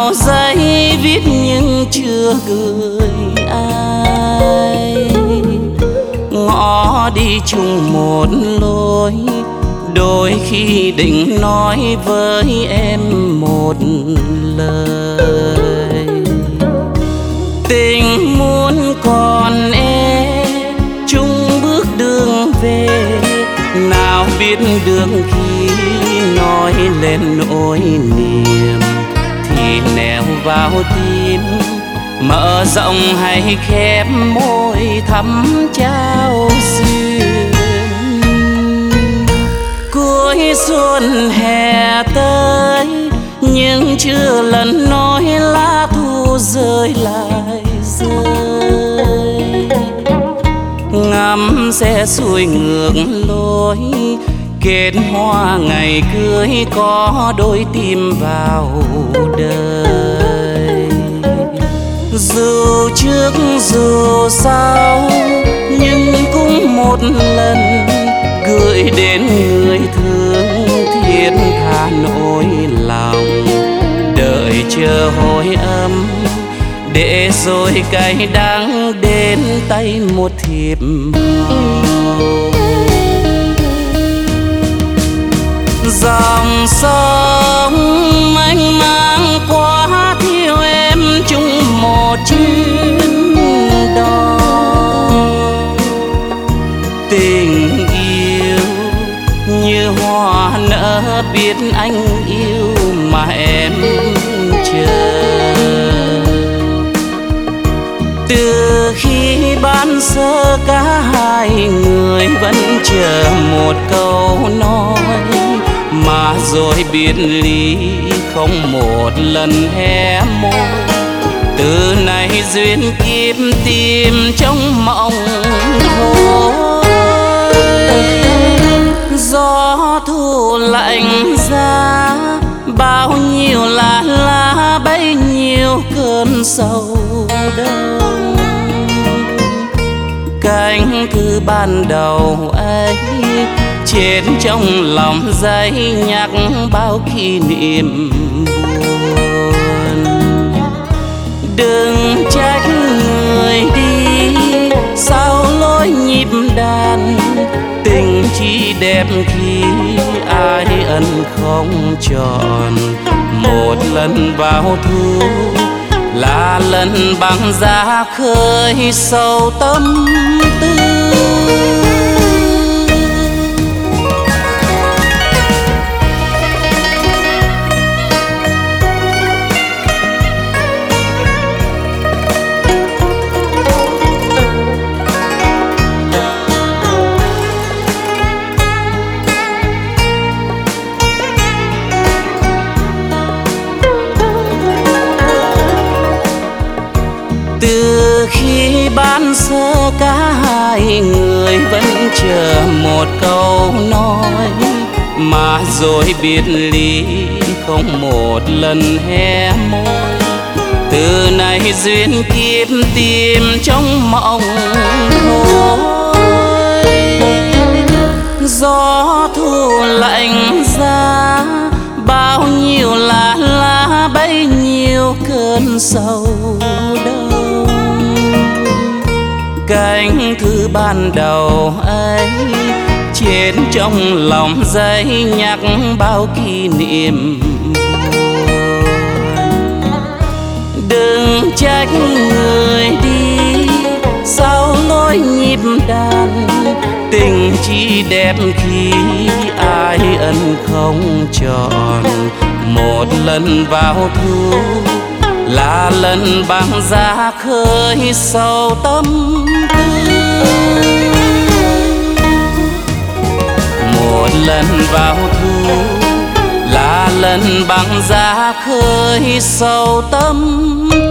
nào giấy viết nhưng chưa gửi ai. Ngõ đi chung một lối, đôi khi định nói với em một lời. Tình muốn còn em chung bước đường về, nào biết đường khi nói lên nỗi niềm thì neo vào tim, mở rộng hay khép môi thắm trao duyên. Cuối xuân hè tới nhưng chưa lần nói lá thu rơi lại rơi. Ngắm xe xuôi ngược lối, kết hoa ngày cưới có đôi tim vào đời. Dù trước dù sau nhưng cũng một lần gửi đến người thương thiết tha nỗi lòng, đợi chờ hồi âm để rồi cay đắng đến tay một thiệp màu. Dòng sông mênh mang quá thiếu em chung một chuyến đò. Tình yêu như hoa nở biết anh yêu mà em chờ. Từ khi ban sơ cả hai người vẫn chờ một câu nói, mà rồi biệt ly không một lần hé môi. Từ nay duyên kiếp tìm trong mộng thôi. Gió thu lạnh giá, bao nhiêu là lá bấy nhiêu cơn sầu đông. Cánh thư ban đầu ấy chết trong lòng giấy nhắc bao kỷ niệm buồn. Đừng trách người đi sao lối nhịp đàn, tình chỉ đẹp khi ai ân không tròn. Một lần vào thu là lần băng giá khơi sâu tâm tư. Từ khi ban sơ cả hai người vẫn chờ một câu nói, mà rồi biệt ly không một lần hé môi. Từ nay duyên kiếp tìm trong mộng thôi. Gió thu lạnh giá, bao nhiêu là lá bấy nhiêu cơn sầu đông. Cánh thư ban đầu ấy chết trong lòng giấy nhắc bao kỷ niệm buồn. Đừng trách người đi sao lối nhịp đàn, tình chỉ đẹp khi ai ân không tròn. Một lần vào thu là lần băng giá khơi sâu tâm tư. Một lần vào thu là lần băng giá khơi sâu tâm tư.